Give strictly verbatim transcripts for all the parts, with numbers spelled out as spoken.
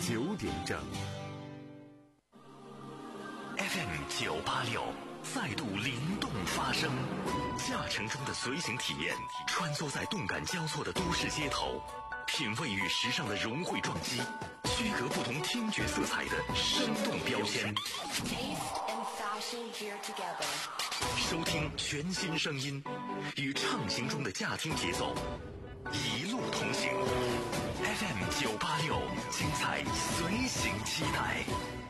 九点整。 F M 九八六再度灵动发声，驾乘中的随行体验，穿梭在动感交错的都市街头，品味与时尚的融汇撞击，区隔不同听觉色彩的生动标签。收听全新声音，与畅行中的驾听节奏一路同行。F M 九八六，精彩随行期待。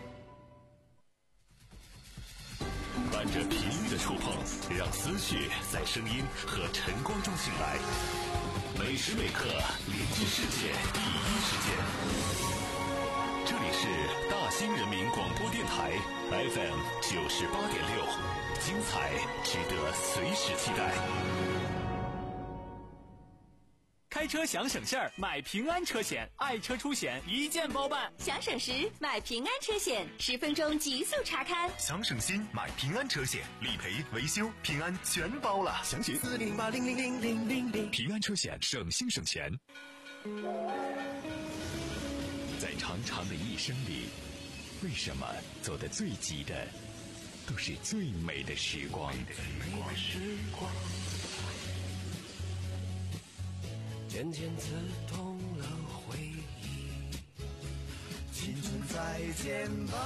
伴着频率的触碰，让思绪在声音和晨光中醒来。每时每刻连接世界第一时间。这里是大兴人民广播电台 F M 九十八点六，精彩值得随时期待。 开车想省事儿，买平安车险，爱车出险一键包办。 想省时买平安车险，十分钟极速查看。 想省心买平安车险，理赔维修平安全包了。详询四零八零零零零零零。平安车险，省心省钱。在长长的一生里，为什么走得最急的都是最美的时光？ 渐渐刺痛了回忆，青春再见吧，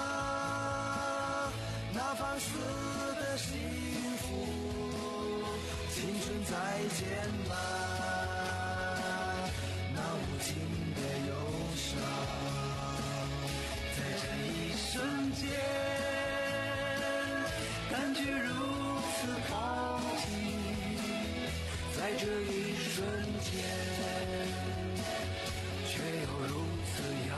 那放肆的幸福，青春再见吧，那无尽的忧伤，在这一瞬间感觉如此靠近，在这一瞬间却又如此遥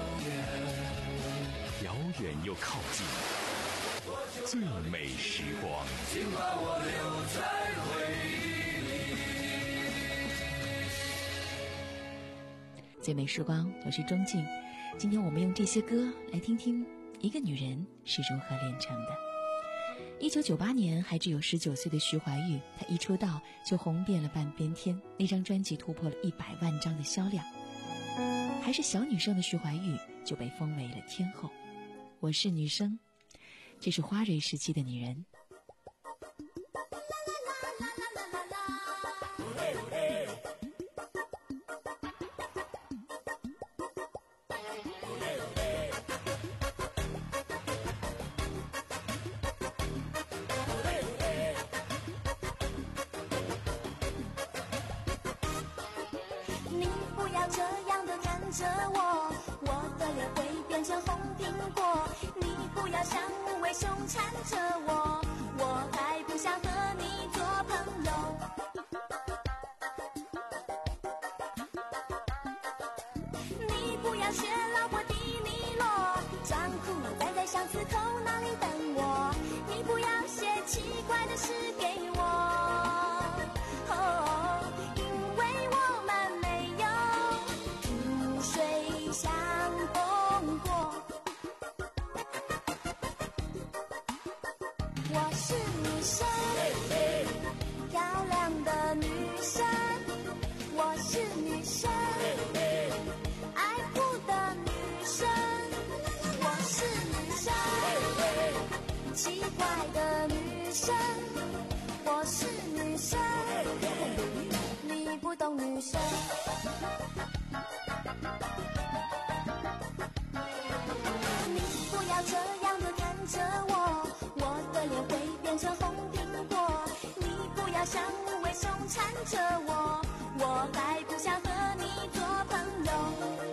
远， 遥远又靠近，最美时光， 请把我留在回忆里。 最美时光，我是钟静。今天我们用这些歌来听听一个女人是如何炼成的。一九九八年，还只有十九岁的徐怀钰，她一出道就红遍了半边天，那张专辑突破了一百万张的销量。还是小女生的徐怀钰就被封为了天后。我是女生，这是花蕊时期的女人。 着我，我的脸会变成红苹果。你不要像无尾熊缠着我，我还不想和你做朋友。你不要学老婆迪尼洛，装酷站在巷子口那里等我。你不要写奇怪的诗给我。哦相逢过，我是女生，漂亮的女生，我是女生，爱哭的女生，我是女生，奇怪的女生，我是女生，你不懂女生。这样的看着我，我的脸会变成红苹果。你不要像无尾熊缠着我，我还不想和你做朋友。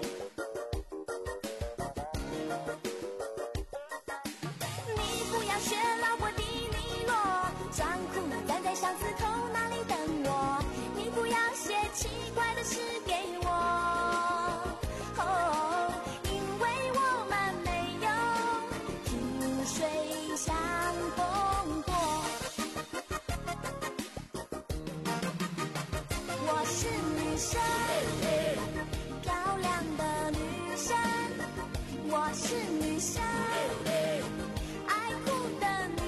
你不要学老婆迪尼洛，装酷站在巷子口那里等我。你不要写奇怪的诗给我。哦相逢过，我是女生，漂亮的女生，我是女生，爱哭的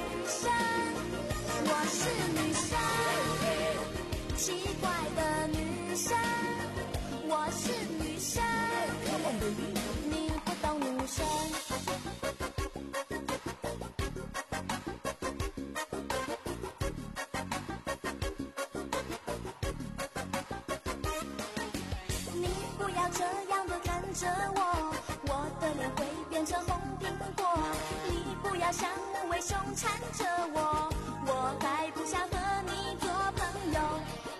着我，我的脸会变成红苹果。你不要像无尾熊缠着我，我还不想和你做朋友。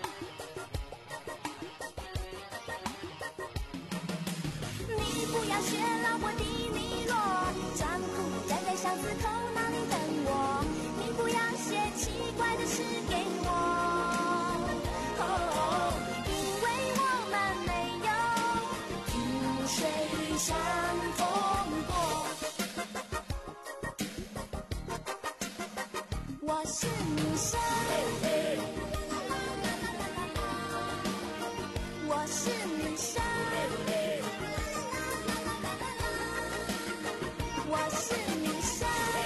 你不要学老婆迪尼洛，装酷站在巷子口那里等我。你不要写奇怪的诗给我，哦，因为我们没有萍水相逢过。我是女生，我是女生，我是女生，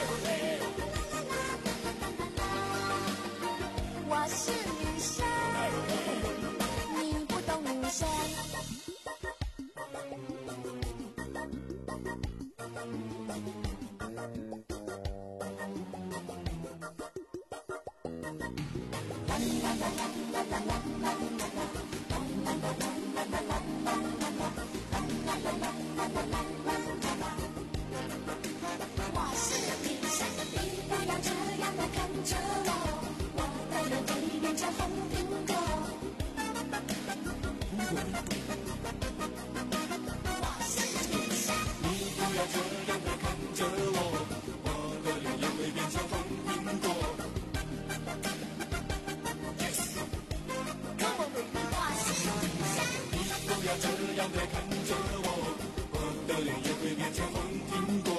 我是女生，你不懂女生。我是女生，你不要这样的看着我，我的脸会变成红苹果。我是女生，你不要这样的看着我，我的脸也会变成红苹果。Yes， Come on baby， 我是女生，你不要这样的看着我，我的脸也会变成红苹果。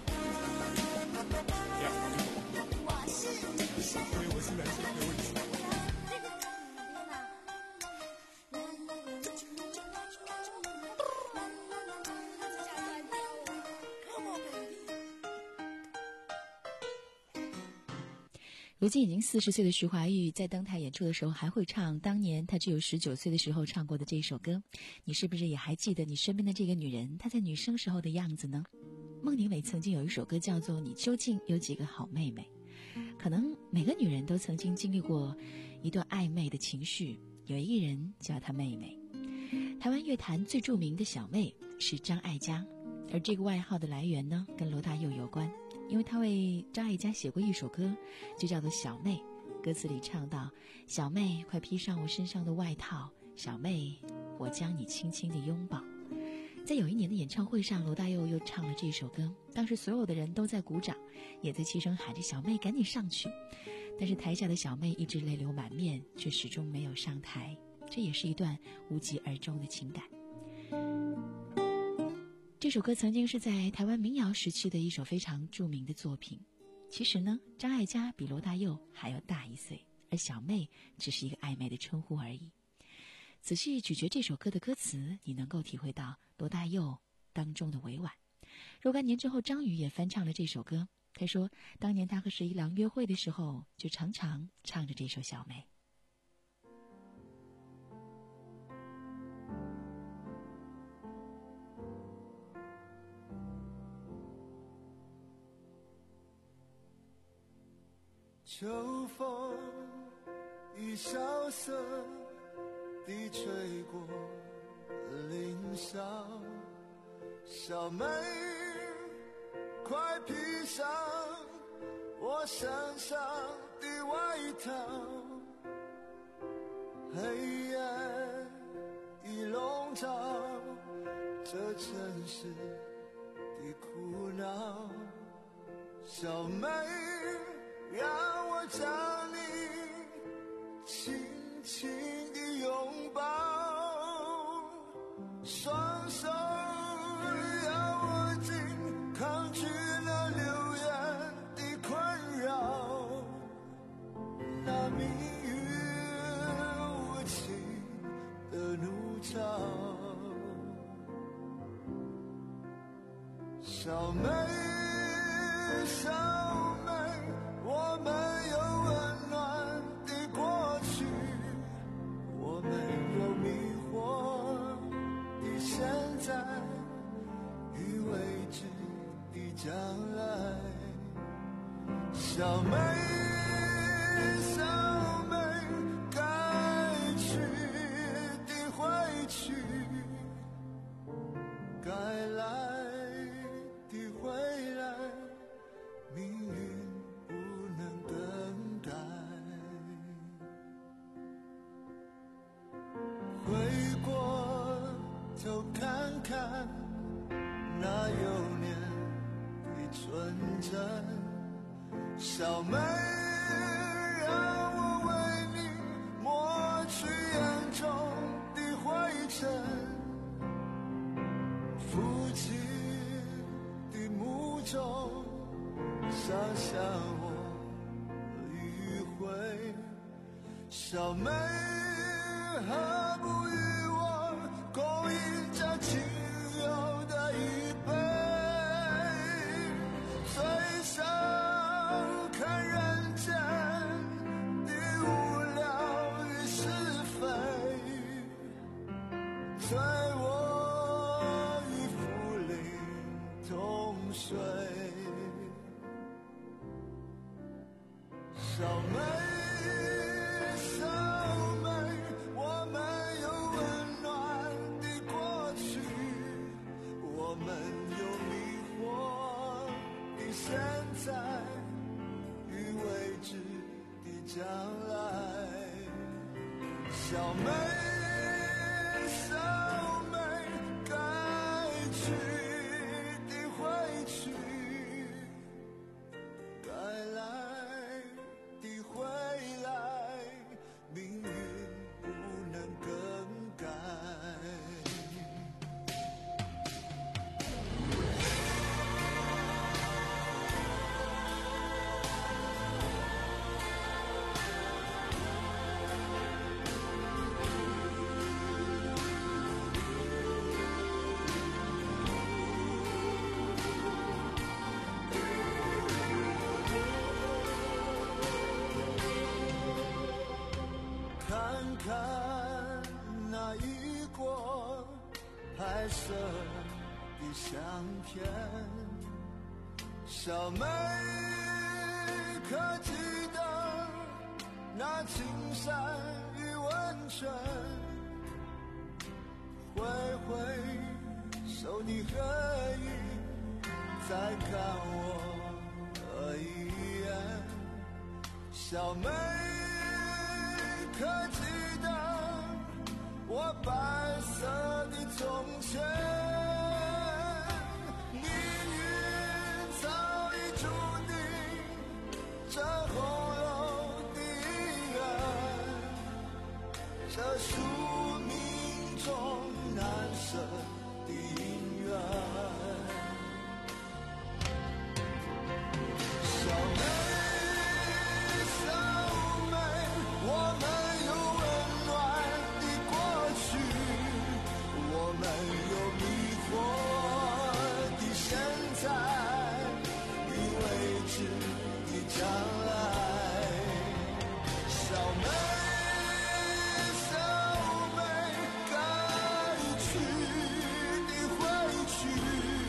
我是女生，因为我是男生，没问题。 如今已经四十岁的徐怀钰，在登台演出的时候还会唱当年她只有十九岁的时候唱过的这首歌。你是不是也还记得你身边的这个女人，她在女生时候的样子呢？孟庭苇曾经有一首歌叫做《你究竟有几个好妹妹》。可能每个女人都曾经经历过一段暧昧的情绪，有一个人叫她妹妹。台湾乐坛最著名的小妹是张艾嘉，而这个外号的来源呢，跟罗大佑有关。因为他为张艾嘉写过一首歌，就叫做《小妹》，歌词里唱到：小妹快披上我身上的外套，小妹我将你轻轻地拥抱。在有一年的演唱会上，罗大佑又唱了这首歌，当时所有的人都在鼓掌，也在齐声喊着小妹赶紧上去。但是台下的小妹一直泪流满面，却始终没有上台，这也是一段无疾而终的情感。这首歌曾经是在台湾民谣时期的一首非常著名的作品。其实呢，张艾嘉比罗大佑还要大一岁，而小妹只是一个暧昧的称呼而已。仔细咀嚼这首歌的歌词，你能够体会到罗大佑当中的委婉。若干年之后，张宇也翻唱了这首歌。他说，当年他和十一郎约会的时候，就常常唱着这首《小妹》。 秋风已萧瑟地吹过林梢，小妹快披上我身上的外套，黑夜已笼罩这城市的苦恼，小妹让我将你轻轻地拥抱，双手要握紧抗拒那流言的困扰，那命运无情的怒潮，小妹小妹，我们有温暖的过去，我们有迷惑的现在与未知的将来，小妹小妹，该去的会去， 来的回来，命运不能更改。回过头看看那幼年的纯真，小妹让我为你抹去眼中的灰尘，父亲的墓中洒下我余晖，小妹何不与我共饮这清幽的一杯，最想看人间的无聊与是非，醉我与浮林同睡。小妹小妹，我们有温暖的过去，我们有迷惑的现在与未知的将来。小妹小妹，该去的会去，该来的回来，命运不能更改。看看那一过拍摄的相片，小妹可记得那青山与温泉，挥挥手的合影，再看我一眼，小妹可记得我白色的从前，命运早已注定这红楼的缘，这宿命中难舍的姻缘。小妹小妹，我们我们有迷惑的现在与未知的将来。小妹小妹，该去的会去，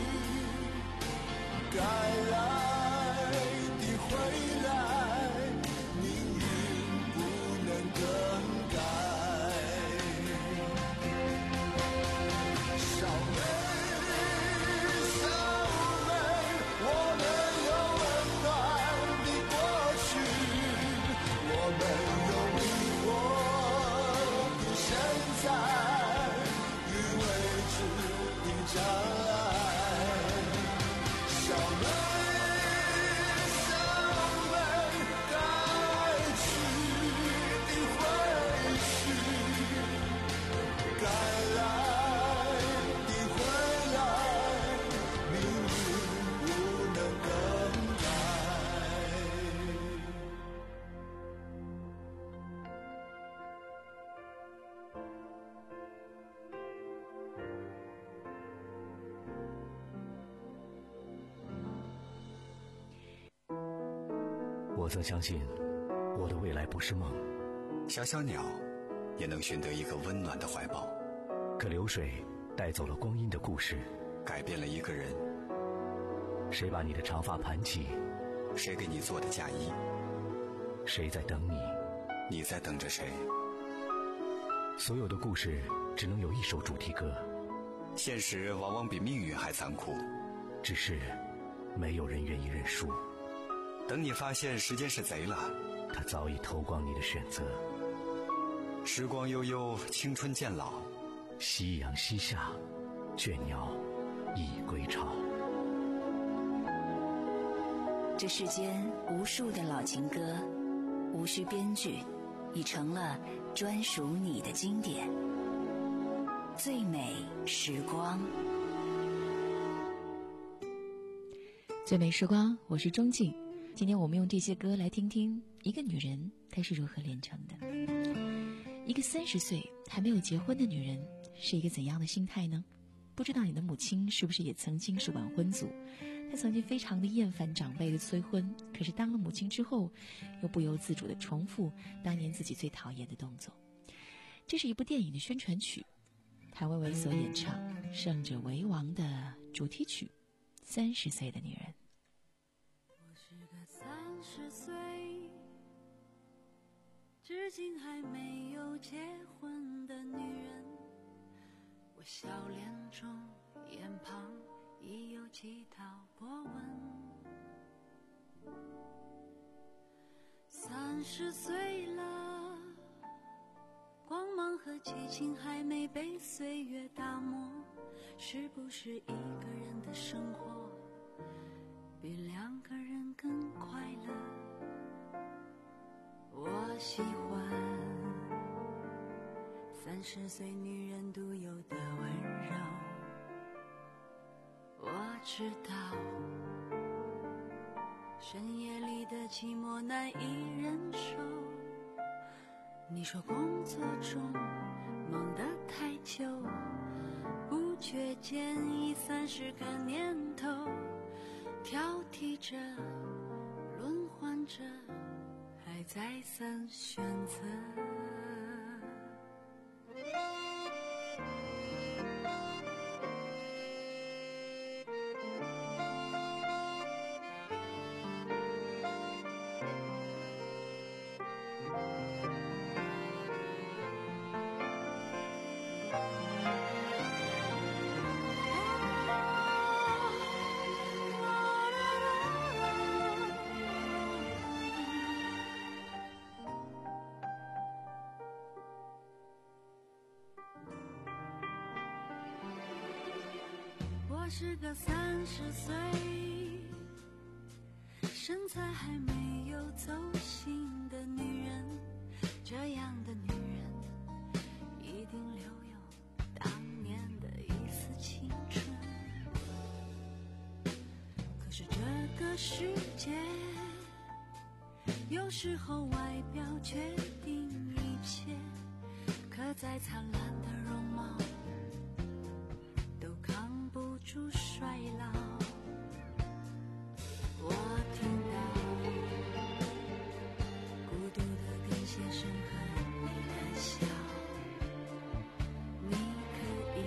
该来的回来，命运不能更改。小妹小妹，我们有温暖的过去，我们有迷惑的现在与未知的将来。小妹小妹，该去的会去，该来我曾相信我的未来不是梦， 小小鸟也能寻得一个温暖的怀抱， 可流水带走了光阴的故事， 改变了一个人。 谁把你的长发盘起？ 谁给你做的嫁衣？ 谁在等你？ 你在等着谁？ 所有的故事只能有一首主题歌， 现实往往比命运还残酷， 只是没有人愿意认输。 等你发现时间是贼了， 他早已偷光你的选择。 时光悠悠，青春渐老， 夕阳西下，倦鸟已归巢。 这世间无数的老情歌，无需编剧，已成了专属你的经典。最美时光， 最美时光，我是钟静。今天我们用这些歌来听听一个女人她是如何炼成的。一个三十岁还没有结婚的女人是一个怎样的心态呢？不知道你的母亲是不是也曾经是晚婚族？她曾经非常的厌烦长辈的催婚，可是当了母亲之后，又不由自主地重复当年自己最讨厌的动作。这是一部电影的宣传曲，谭维维所演唱《胜者为王》的主题曲《三十岁的女人》。 我是个三十岁，至今还没有结婚的女人。我笑脸中眼旁已有几道波纹。三十岁了，光芒和激情还没被岁月打磨，是不是一个人的生活比两个人更快乐？我喜欢三十岁女人独有的温柔。我知道深夜里的寂寞难以忍受，你说工作中忙得太久，不觉间已三十个年头，挑剔着轮换着，还再三选择。我是个三十岁，身材还没有走形的女人，这样的女人一定留有当年的一丝青春。可是这个世界有时候外表决定一切，可再灿烂的容貌都扛不住衰老。我听到孤独的跟鞋声和你的笑，你可以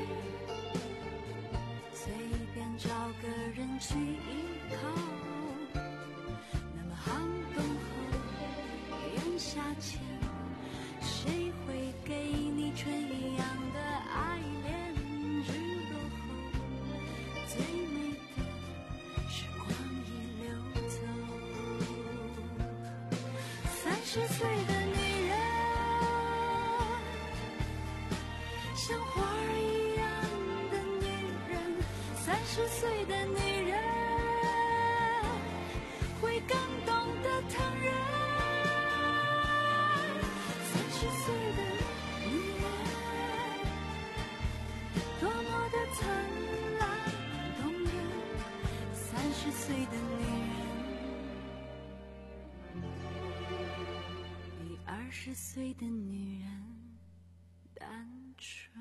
随便找个人去依靠，那么寒冬后炎夏前，谁会给你春一样的爱恋？日落后最美的时光已流走。三十岁的女人像花儿一样的女人，三十岁的女人会更懂得疼人。三十岁的女人多么的灿烂动人，三十岁的女人比二十岁的女人单纯。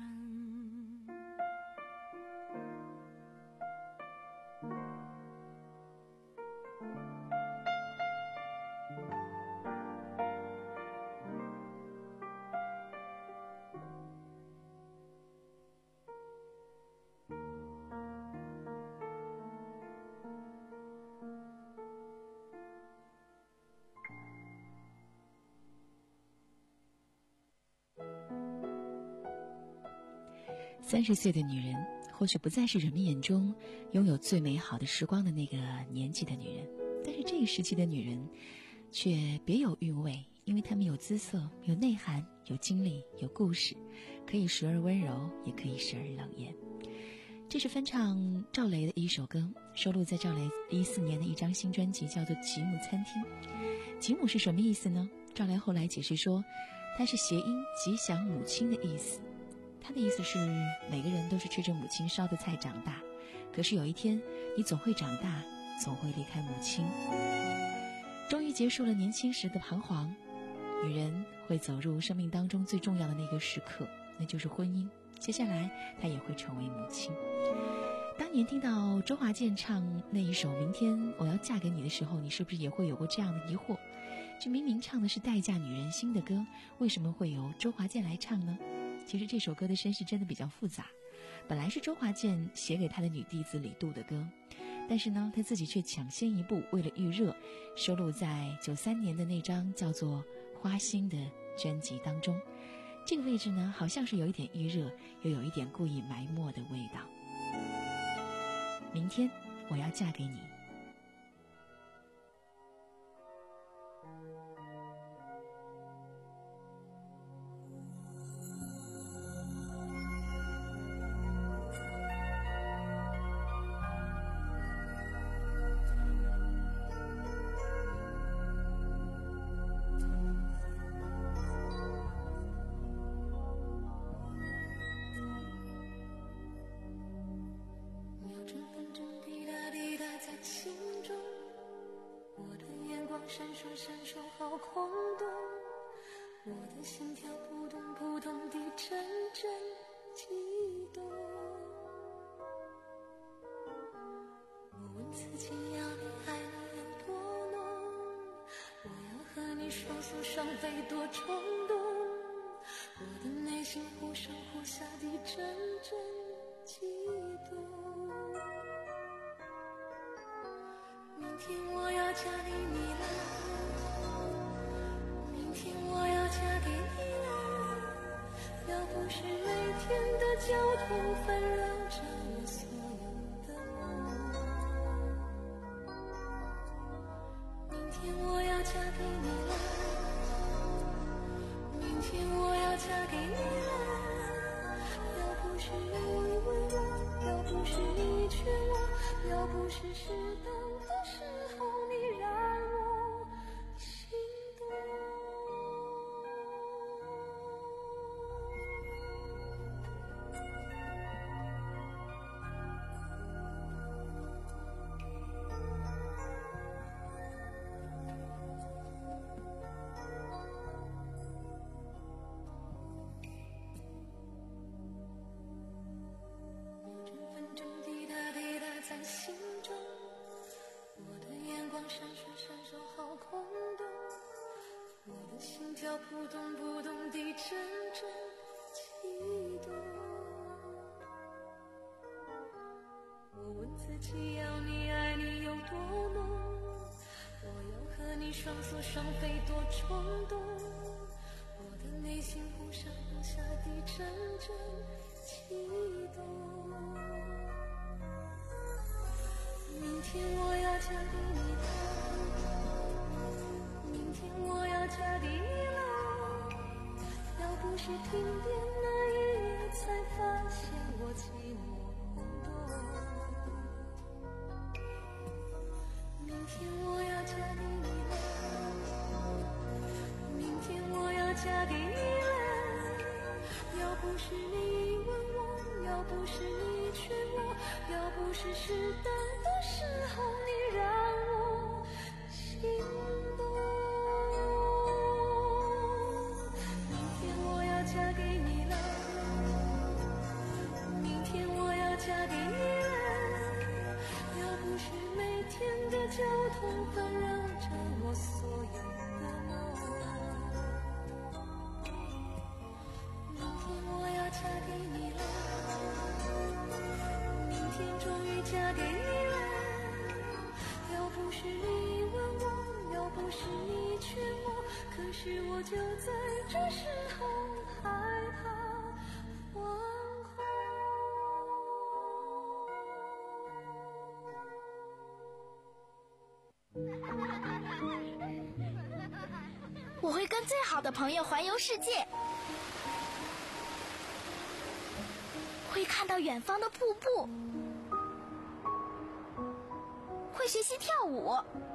三十岁的女人，或许不再是人们眼中拥有最美好的时光的那个年纪的女人，但是这个时期的女人却别有韵味，因为她们有姿色，有内涵，有经历，有故事，可以时而温柔，也可以时而冷艳。这是翻唱赵雷的一首歌，收录在赵雷一四年的一张新专辑，叫做《吉姆餐厅》。吉姆是什么意思呢？赵雷后来解释说，它是谐音吉祥母亲的意思。他的意思是，每个人都是吃着母亲烧的菜长大，可是有一天你总会长大，总会离开母亲。终于结束了年轻时的彷徨，女人会走入生命当中最重要的那个时刻，那就是婚姻。接下来她也会成为母亲。当年听到周华健唱那一首《明天我要嫁给你》的时候，你是不是也会有过这样的疑惑？这明明唱的是待嫁女人心的歌，为什么会由周华健来唱呢？其实这首歌的身世真的比较复杂，本来是周华健写给他的女弟子李杜的歌，但是呢他自己却抢先一步，为了预热，收录在九三年的那张叫做《花心》的专辑当中。这个位置呢好像是有一点预热，又有一点故意埋没的味道。明天我要嫁给你。 闪烁闪烁好狂动，我的心跳扑通扑通地阵阵悸动。我问自己要你爱你有多浓，我要和你双宿双飞多冲动，我的内心忽上忽下地阵阵悸动。明天我要嫁给你了，明天我要嫁给你了，要不是每天的交通纷扰着我所有的梦。明天我要嫁给你了，明天我要嫁给你了，要不是你问我，要不是你劝我，要不是适当的时候你让我心动。阵风阵滴答滴答在心中，我的眼光闪烁闪烁好空洞，我的心跳扑通扑通地阵阵悸动。我问自己要你爱你有多浓，我要和你双宿双飞多冲动，我的内心忽上忽下地阵阵悸动。明天我要嫁给你了，明天我要嫁给你了，要不是停电那一夜才发现我寂寞空洞。明天我要嫁给你了，明天我要嫁给你了，要不是你问我，要不是你劝我，要不是适当的时候你让我心动。明天我要嫁给你了，明天我要嫁给你了，要不是每天的交通纷扰着我所有的梦。明天我要嫁给你了，明天终于嫁给你了，要不是你问我，要不是你劝我，可是我就在这时候害怕惶恐。 最好的朋友环游世界，会看到远方的瀑布，会学习跳舞，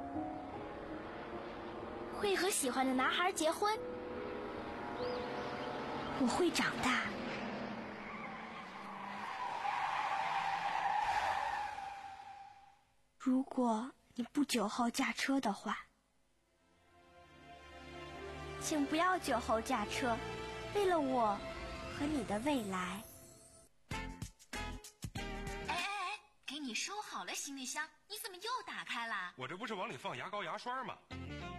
会和喜欢的男孩结婚。我会长大。如果你不酒后驾车的话，请不要酒后驾车，为了我和你的未来。 哎哎哎，给你收好了行李箱，你怎么又打开了？ 我这不是往里放牙膏牙刷吗？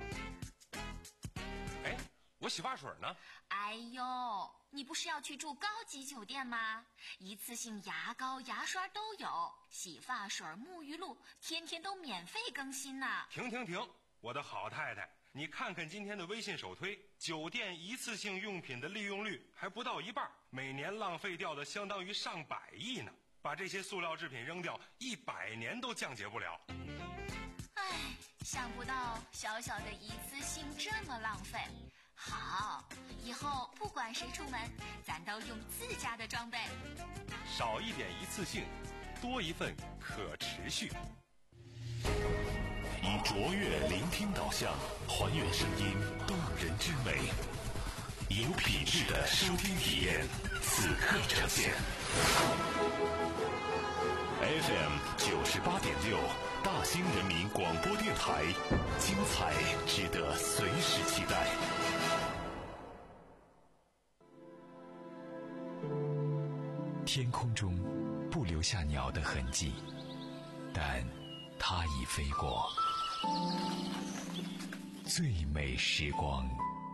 哎，我洗发水呢？ 哎呦，你不是要去住高级酒店吗？一次性牙膏牙刷都有，洗发水沐浴露天天都免费更新呢。 停停停，我的好太太，你看看今天的微信首推，酒店一次性用品的利用率还不到一半，每年浪费掉的相当于上百亿呢。把这些塑料制品扔掉，一百年都降解不了。 唉，想不到小小的一次性这么浪费。好，以后不管谁出门，咱都用自家的装备。 少一点一次性，多一份可持续。 以卓越聆听导向，还原声音动人之美，有品质的收听体验，此刻呈现。F M 九十八点六，大兴人民广播电台，精彩值得随时期待。 天空中不留下鸟的痕迹，但它已飞过。最美时光。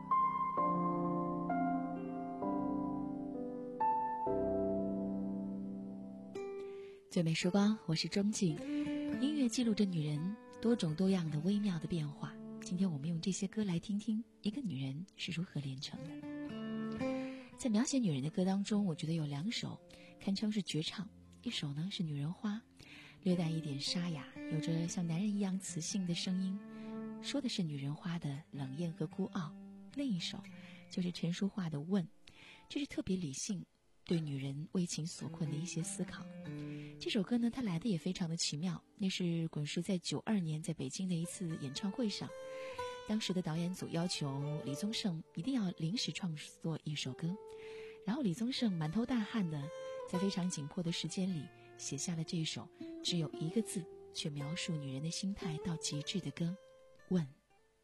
最美时光，我是钟静。音乐记录着女人多种多样的微妙的变化。今天我们用这些歌来听听一个女人是如何炼成的。在描写女人的歌当中，我觉得有两首堪称是绝唱。一首呢是《女人花》，略带一点沙哑，有着像男人一样磁性的声音，说的是女人花的冷艳和孤傲。另一首就是陈淑桦的《问》，这是特别理性，对女人为情所困的一些思考。这首歌呢，它来的也非常的奇妙。那是滚石在九二年在北京的一次演唱会上，当时的导演组要求李宗盛一定要临时创作一首歌，然后李宗盛满头大汗的在非常紧迫的时间里写下了这一首只有一个字却描述女人的心态到极致的歌《问》。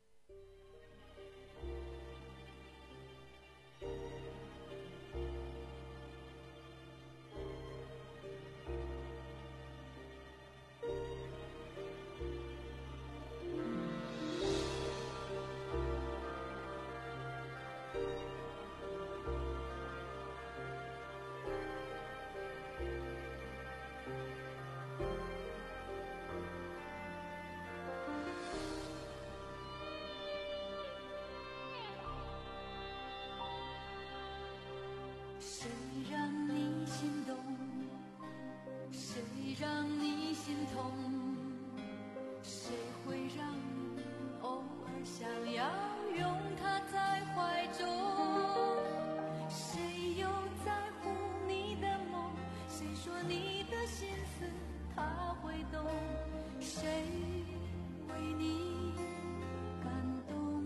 谁让你心动？谁让你心痛？谁会让你偶尔想要拥他在怀中？谁又在乎你的梦？谁说你的心思他会懂？谁为你感动？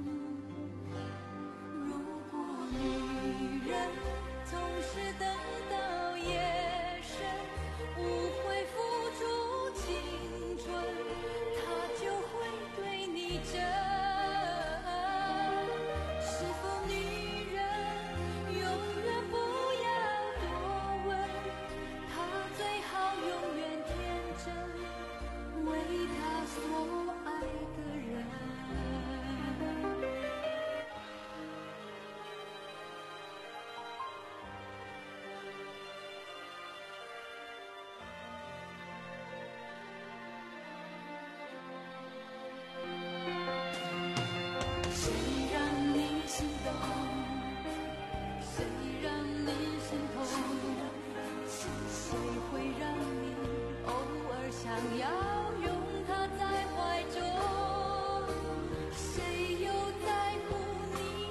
如果女人总是等到夜深，无悔付出青春，他就会对你真。是否女人永远不要多问，她最好永远天真，为她所爱的人。谁让你心动？谁让你心痛？谁会让你偶尔想要拥他在怀中？谁又在乎你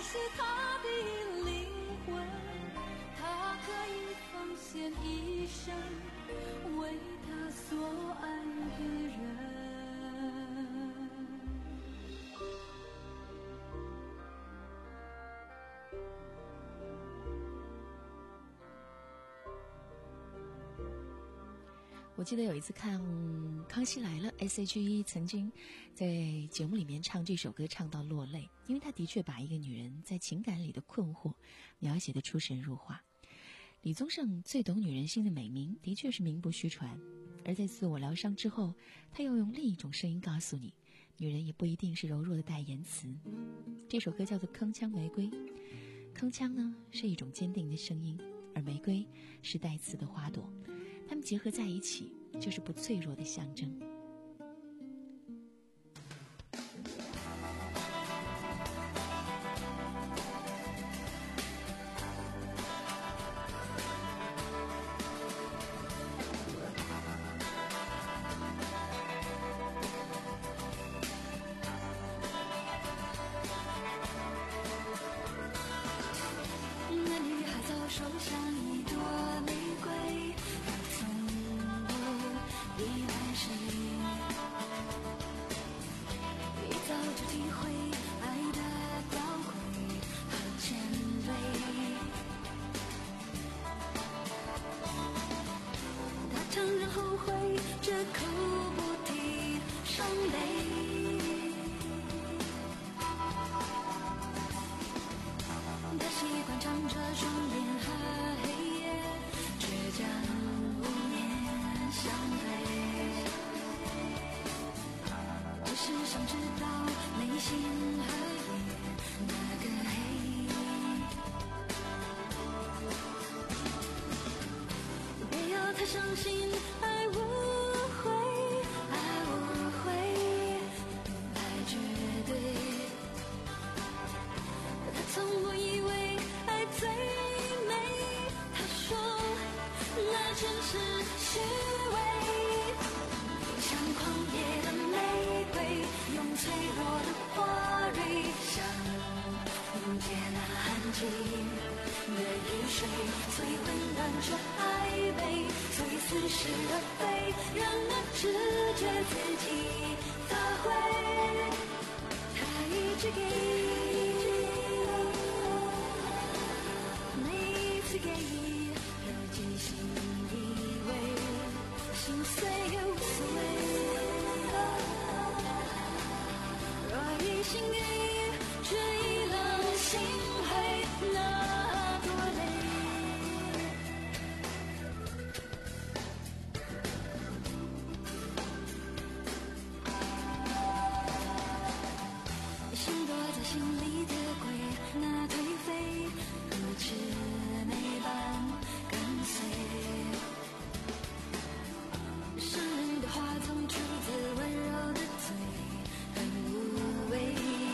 是他的灵魂，他可以奉献一生为他所爱的人。 我记得有一次看《康熙来了》，S H E 曾经在节目里面唱这首歌唱到落泪，因为他的确把一个女人在情感里的困惑描写得出神入化。李宗盛最懂女人心的美名的确是名不虚传，而在自我疗伤之后，他又用另一种声音告诉你，女人也不一定是柔弱的带言辞。这首歌叫做《铿锵玫瑰》，铿锵呢是一种坚定的声音，而玫瑰是带刺的花朵，它们结合在一起就是不脆弱的象征。 那女孩早手上一朵玫瑰，从不依赖谁，一早就体会爱的高贵和谦卑。她承认后悔，这口不提伤悲。他习惯唱着双眼和黑夜，倔强无言相对。只是想知道内心和夜那个黑。别要太相信爱无悔，爱无悔，爱绝对。他从不以为爱最美，他说那全是虚伪。像狂野的玫瑰，用脆弱的花蕊，像凝结那痕迹的雨水，最温暖却暧昧，最似是而非，让那直觉自己发挥。他一直给。给而尽心以为，心碎也无所谓。若一心给，却已让心灰，那多累。心躲在心里的鬼，那颓废如魑魅般跟随。伤人的话总出自温柔的嘴，很无畏。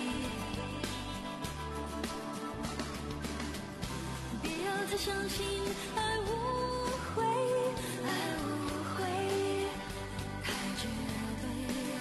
别要太相信爱无悔，爱无悔，太绝对。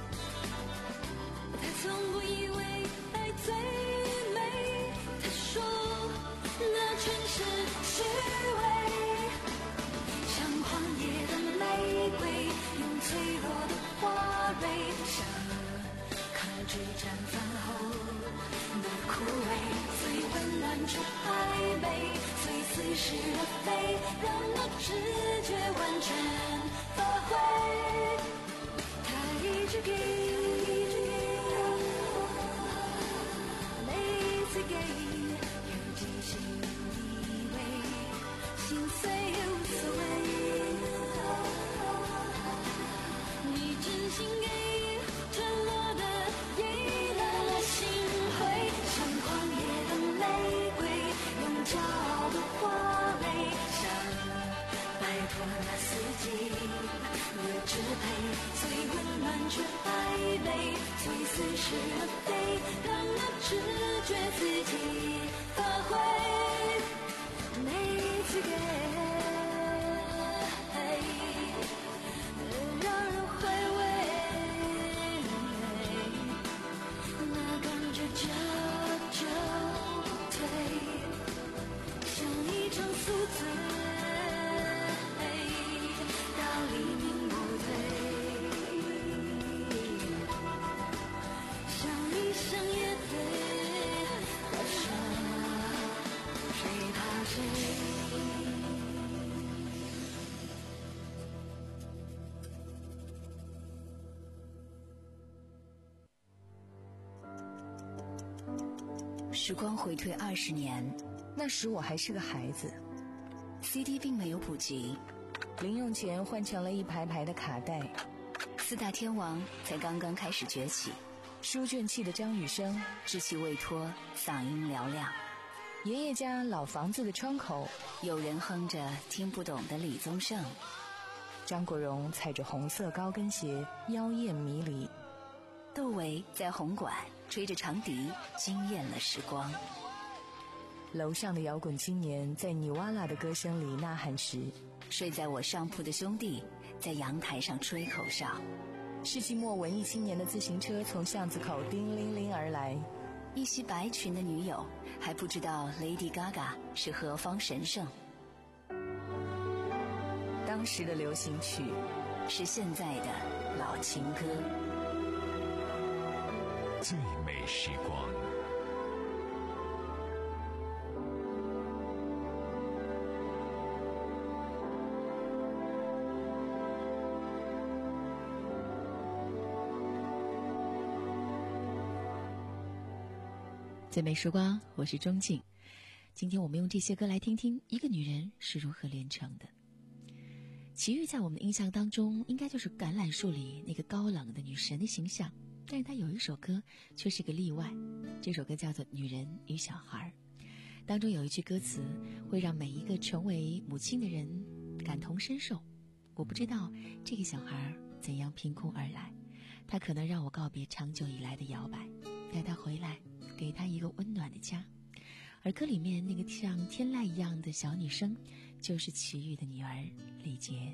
他从不以为爱最美，他说那全是虚伪。像狂野的玫瑰，用脆弱的花蕊，像抗拒绽放后的枯萎，最温暖却暧昧，最似是而非，让那直觉完全发挥。他一直给，每次给，有几心以为，心碎也无所谓。你真心给，坠落的给了心灰，像狂野的玫瑰，用骄傲的花蕊，想摆脱那四季的支配，最温暖却暧昧，最似是而非，让那直觉自己发挥。每次给，让人回味，那感觉就就谁？ 时光回退二十年， 那时我还是个孩子， C D 并没有普及， 零用钱换成了一排排的卡带， 四大天王才刚刚开始崛起。 书卷气的张雨生， 稚气未脱，嗓音嘹亮。 爷爷家老房子的窗口， 有人哼着听不懂的李宗盛。 张国荣踩着红色高跟鞋，妖艳迷离。 窦唯在红馆吹着长笛，惊艳了时光。 楼上的摇滚青年在尼瓦拉的歌声里呐喊时， 睡在我上铺的兄弟在阳台上吹口哨。 世纪末文艺青年的自行车从巷子口叮铃铃而来， 一袭白裙的女友还不知道 Lady Gaga 是何方神圣。 当时的流行曲是现在的老情歌。 最美时光。 最美时光，我是钟静。今天我们用这些歌来听听一个女人是如何炼成的。齐豫在我们的印象当中，应该就是橄榄树里那个高冷的女神的形象，但是她有一首歌却是个例外，这首歌叫做《女人与小孩》，当中有一句歌词会让每一个成为母亲的人感同身受。我不知道这个小孩怎样凭空而来，他可能让我告别长久以来的摇摆，带他回来，给他一个温暖的家。而歌里面那个像天籁一样的小女生，就是齐豫的女儿李洁。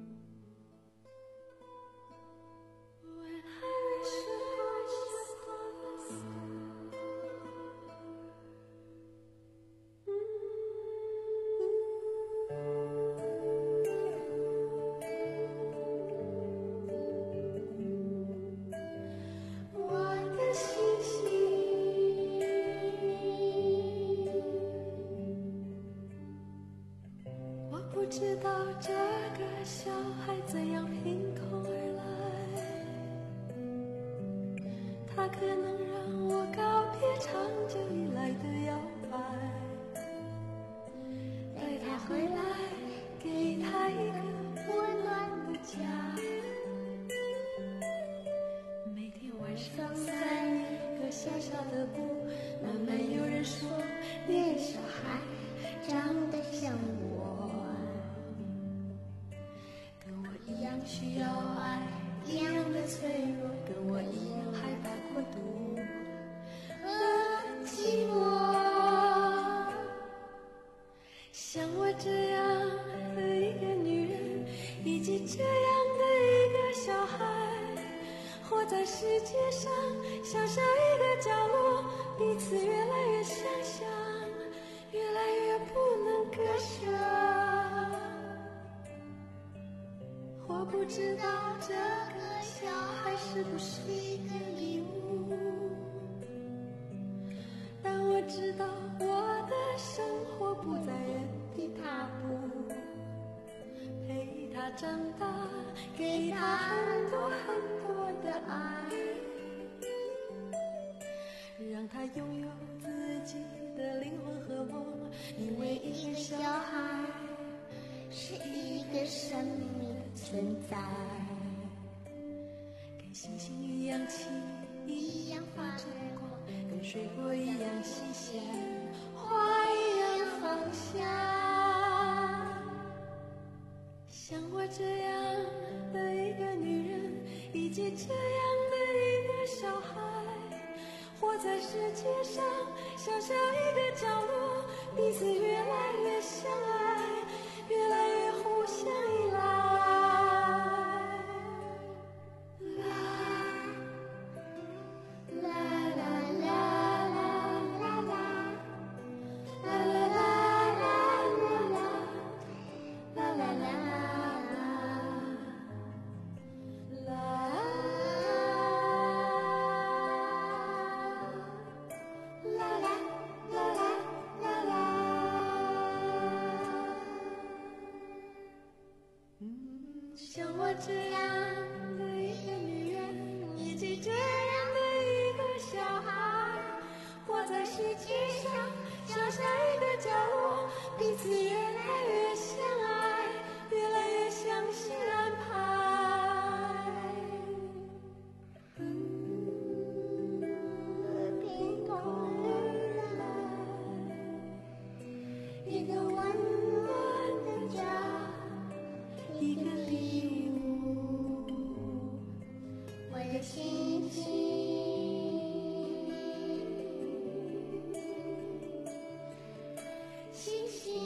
不知道这个小孩怎样凭空而来，他可能让我告别长久以来的摇摆，带他回来，给他一个温暖的家。每天晚上在一个小小的屋，慢慢有人说那个小孩长得像我，需要爱，一样的脆弱，跟我一样害怕孤独和寂寞。像我这样的一个女人，以及这样的一个小孩，活在世界上小小一个角落，彼此越来越相像，越来越不能割舍。我不知道这个小孩是不是一个礼物，但我知道我的生活不在原地踏步，陪他长大，给他很多很多的爱，让他拥有自己的灵魂和梦，因为一个小孩是一个生命存在，跟星星一样轻，一样发着光，跟水果一样新鲜，花一样芳香。像我这样的一个女人，以及这样的一个小孩，活在世界上小小一个角落，彼此越来越相爱，越来越互相依赖。 这样的一个女人，以及这样的一个小孩，活在世界上小小一个角落，彼此越来越相爱，越来越相信安排。嗯，凭空而来，一个温暖的家，一个礼物，我的心情。星星。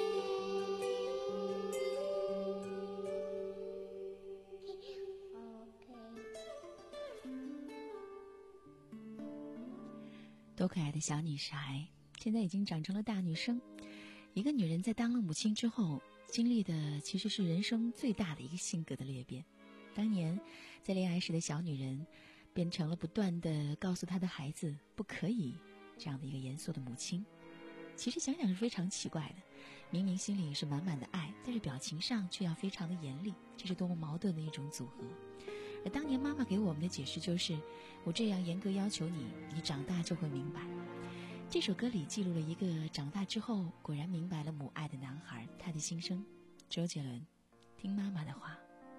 多可爱的小女孩，现在已经长成了大女生。一个女人在当了母亲之后，经历的其实是人生最大的一个性格的裂变。当年在恋爱时的小女人，变成了不断的告诉她的孩子不可以这样的一个严肃的母亲。其实想想是非常奇怪的，明明心里是满满的爱，但是表情上却要非常的严厉，这是多么矛盾的一种组合。而当年妈妈给我们的解释就是，我这样严格要求你，你长大就会明白。这首歌里记录了一个长大之后果然明白了母爱的男孩，他的心声。周杰伦，听妈妈的话。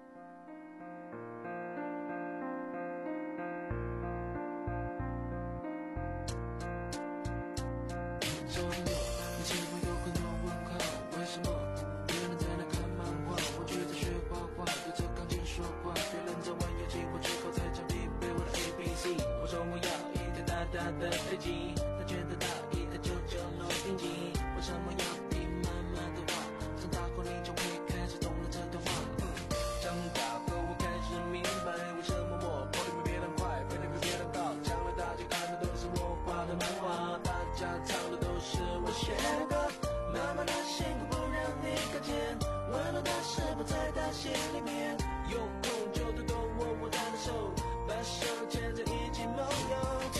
的飞机，他觉得大意的就叫落定机。为什么要听妈妈的话？长大后你就会开始懂了这段话。嗯、长大后我开始明白，为什么我跑得比别人快，飞得比别人高。将来大家看的都是我画的漫画，大家唱的都是我写的歌。妈妈的辛苦不让你看见，温暖的事不在她心里面。有空就多多握握她的手，把手牵着一起梦游。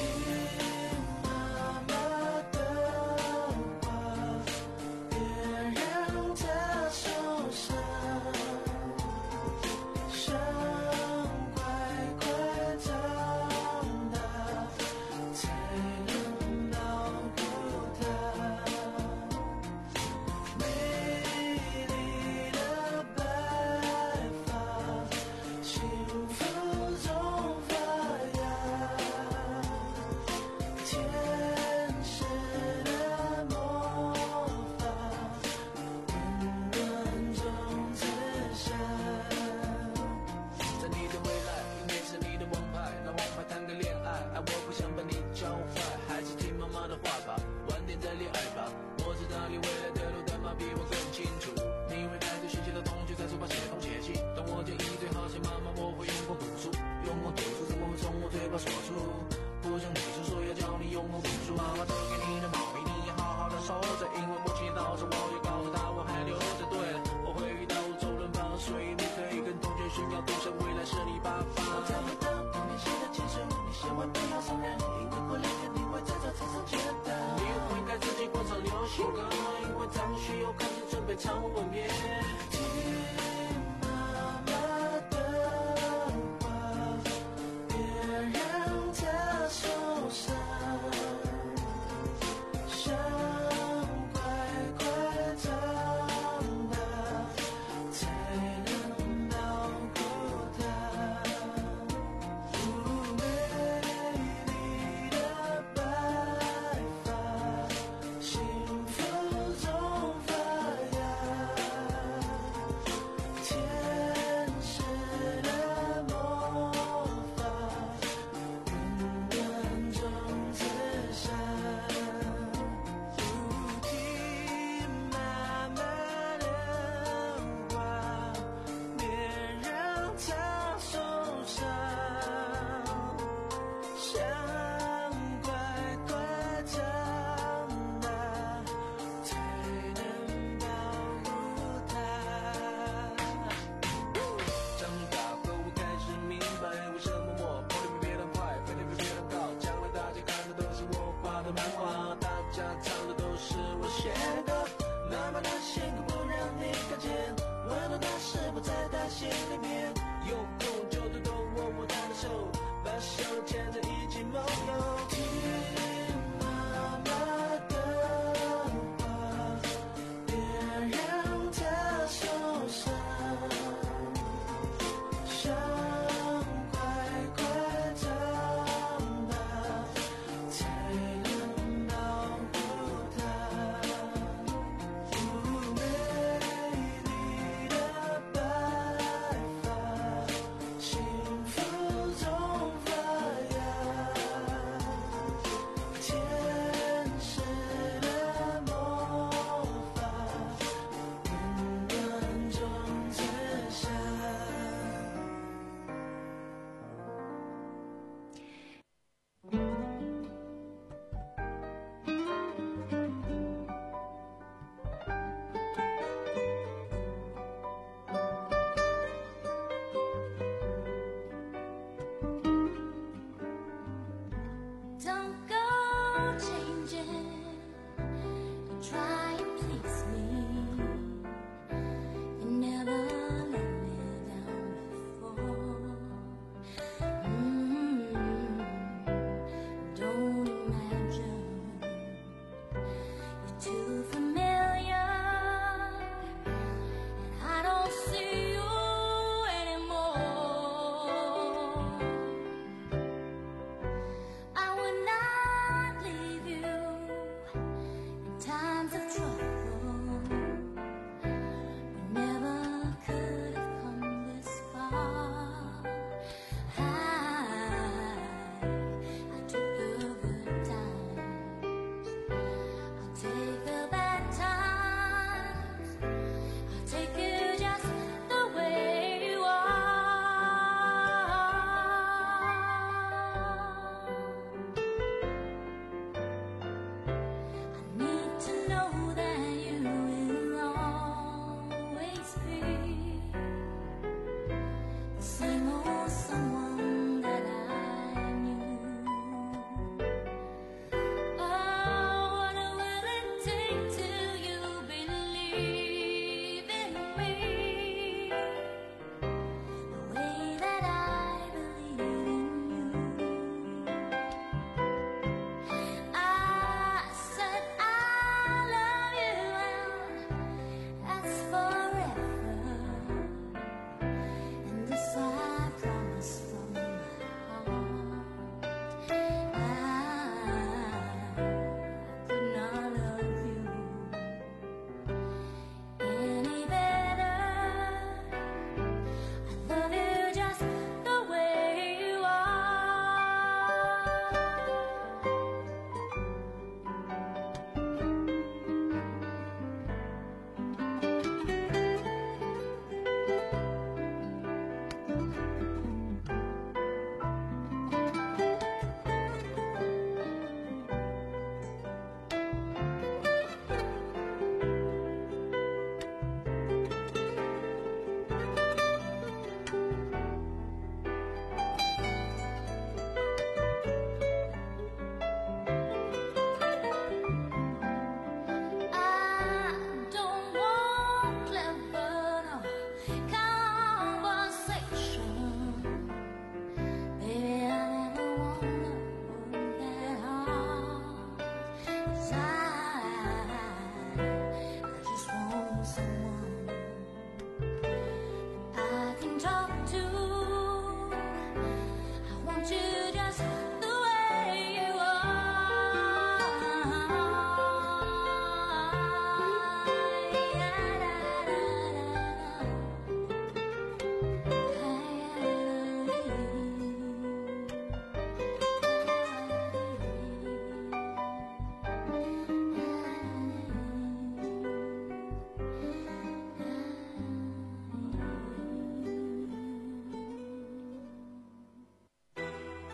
唱吻别，听妈妈的话，别让她受伤，想快快长大，才能保护她。美丽的白发，幸福中发妈哪怕那辛苦不让你看见，温暖那是不在他心里面。有空就多多握握他的手，把手牵着一起梦游。听妈妈的话，别让她受伤，想快快长大，才能保护她。美丽的白发，幸福中发芽，天使的魔法，温暖中之下。 Don't go changing, try and please me. You never let me down before. Mm, don't imagine you're too familiar, and I don't see you anymore. I would not leave you in times of trouble. We never could have come this far. I, I took the good times, I'll take the bad times, I'll take you just the way you are. I need to know that you will always be the same old someone that I knew. Oh, what will it take till you believe in me the way that I believe in you? I said I love you, and that's forever. And this I promise from my heart. I could not love you any better. I love you just the way you are. I don't want clever no conversation. Baby, I never wanna work that hard. 'Cause I, I just want someone I can talk to. I want you just the way you are.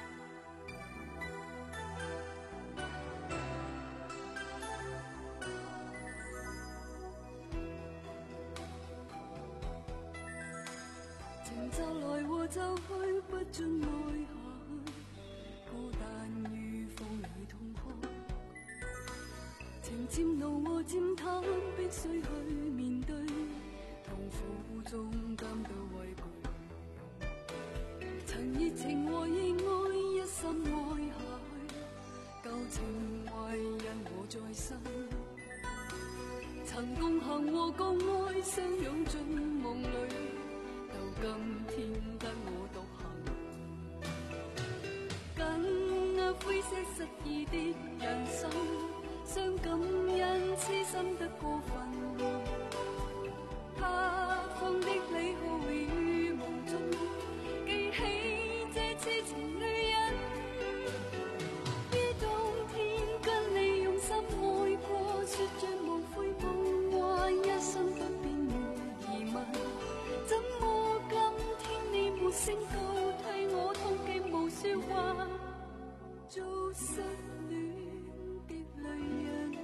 情就來和就去，不准愛下去，孤單於風裏痛哭。情曾漸怒和漸淡，必須去面對痛苦中感到畏懼。曾熱情和意愛一心愛下去，舊情懷因我再生。曾共行和共愛相擁進夢裏，到今天得我獨行。更灰色失意的人生，傷感因痴心得過分。他方的你好於夢中，記起這痴情女人。於冬天跟你用心愛過，說着無悔夢話，一生不變沒疑問。怎麼今天你沒聲告替我痛極無說話，做失戀的女人。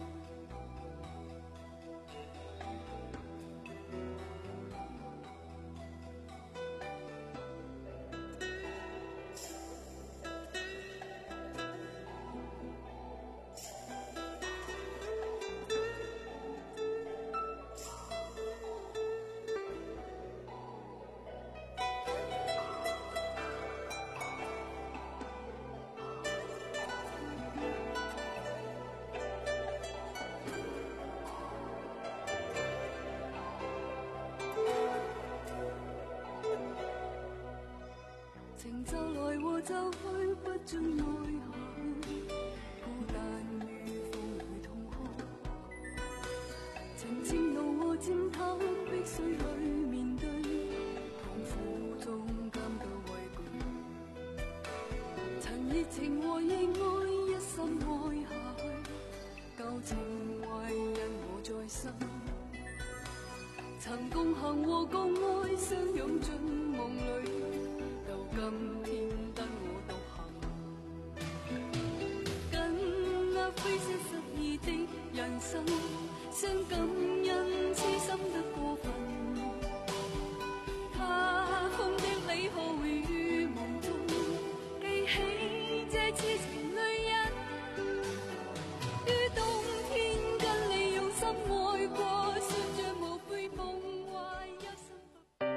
情就來和就去，不准愛下去，孤單於風裏痛哭。情漸怒和漸淡，必須去面對痛苦中感到畏懼。曾熱情和意愛一心愛下去，舊情懷因我再生。曾共行和共愛相擁進夢裏，今天得我獨行。緊握灰色失意的人生，傷感因痴心得過分。他風的你好於夢中，記起這痴情女人。於冬天跟你用心愛過，說着無悔夢話，一生不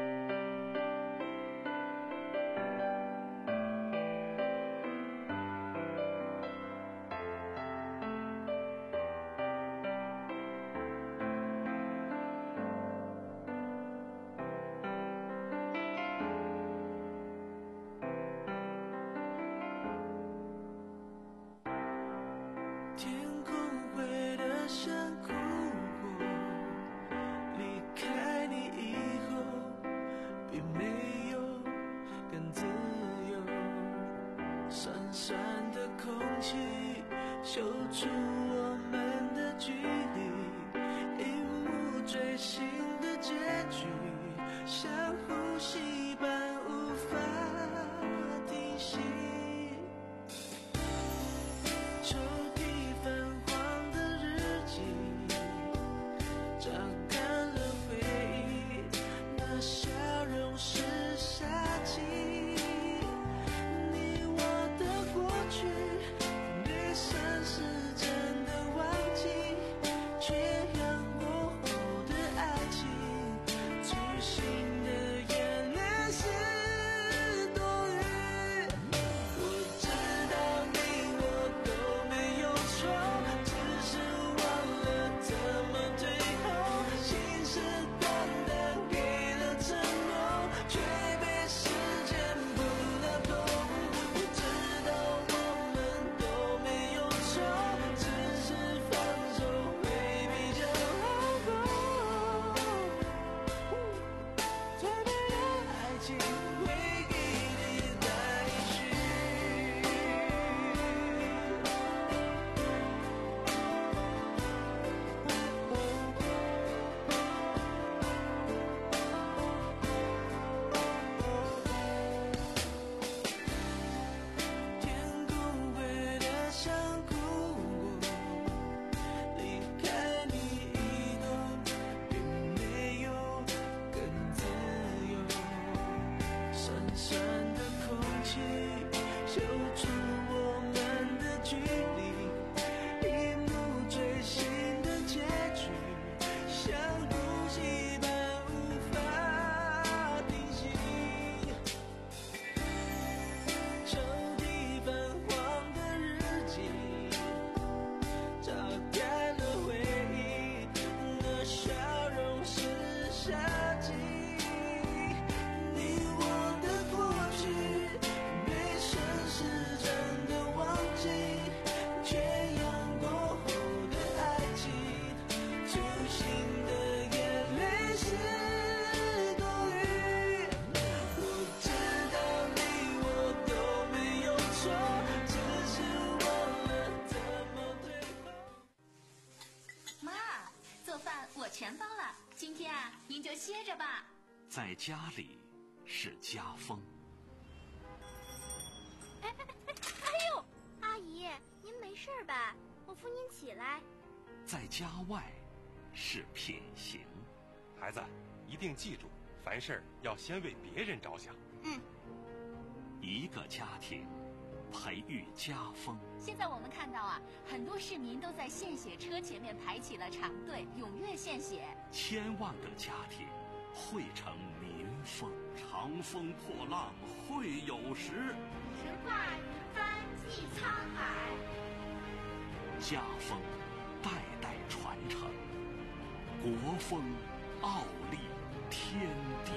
天空灰得像哭过，离开你以后，并没有更自由。酸酸的空气嗅出我们的距离，一幕最新的结局，像呼吸般无法停息。抽屉泛黄的日记，榨干了回忆，那笑容是杀气。你我的过去，没算是真的忘记，却让过后的爱情，粗心的眼泪是多余。我知道你我都没有错，只是忘了怎么退后。信誓旦旦给了承诺，却被时间补了洞。我知道我们都没有错，只是放手会比较好过。最美的爱情会给你带去。天空灰得像哭过，离开你以后，并没有更自由。酸酸的空气嗅出我们的距离，一幕最新您就歇着吧。 在家里是家风。 哎哎哎哎呦，阿姨，您没事吧？我扶您起来。 在家外是品行。 孩子，一定记住，凡事要先为别人着想。 嗯。 一个家庭培育家风。 现在我们看到啊，很多市民都在献血车前面排起了长队，踊跃献血。 千万个家庭汇成民风，长风破浪会有时。 神话一番济沧海。 家风代代传承，国风傲立天地。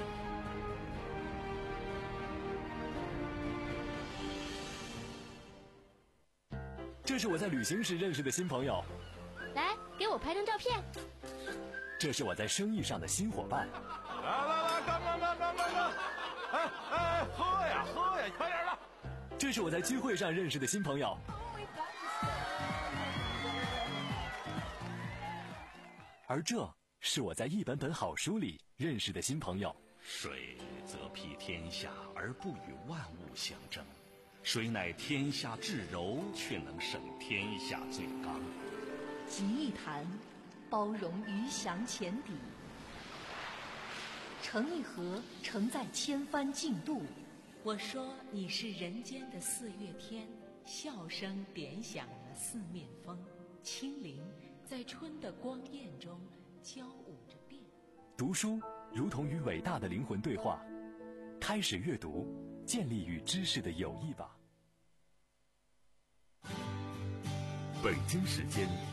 这是我在旅行时认识的新朋友， 来，给我拍张照片。 这是我在生意上的新伙伴。 来来来，干干干干干干！哎哎，喝呀喝呀，快点的！ 这是我在聚会上认识的新朋友。而这是我在一本本好书里认识的新朋友。 水则披天下而不与万物相争，谁乃天下至柔，却能胜天下最刚。 集一坛，包容鱼翔浅底；成一河，承载千帆竞渡。 我说你是人间的四月天，笑声点响了四面风，清灵在春的光艳中交舞着变。 读书如同与伟大的灵魂对话，开始阅读，建立与知识的友谊吧。 北京时间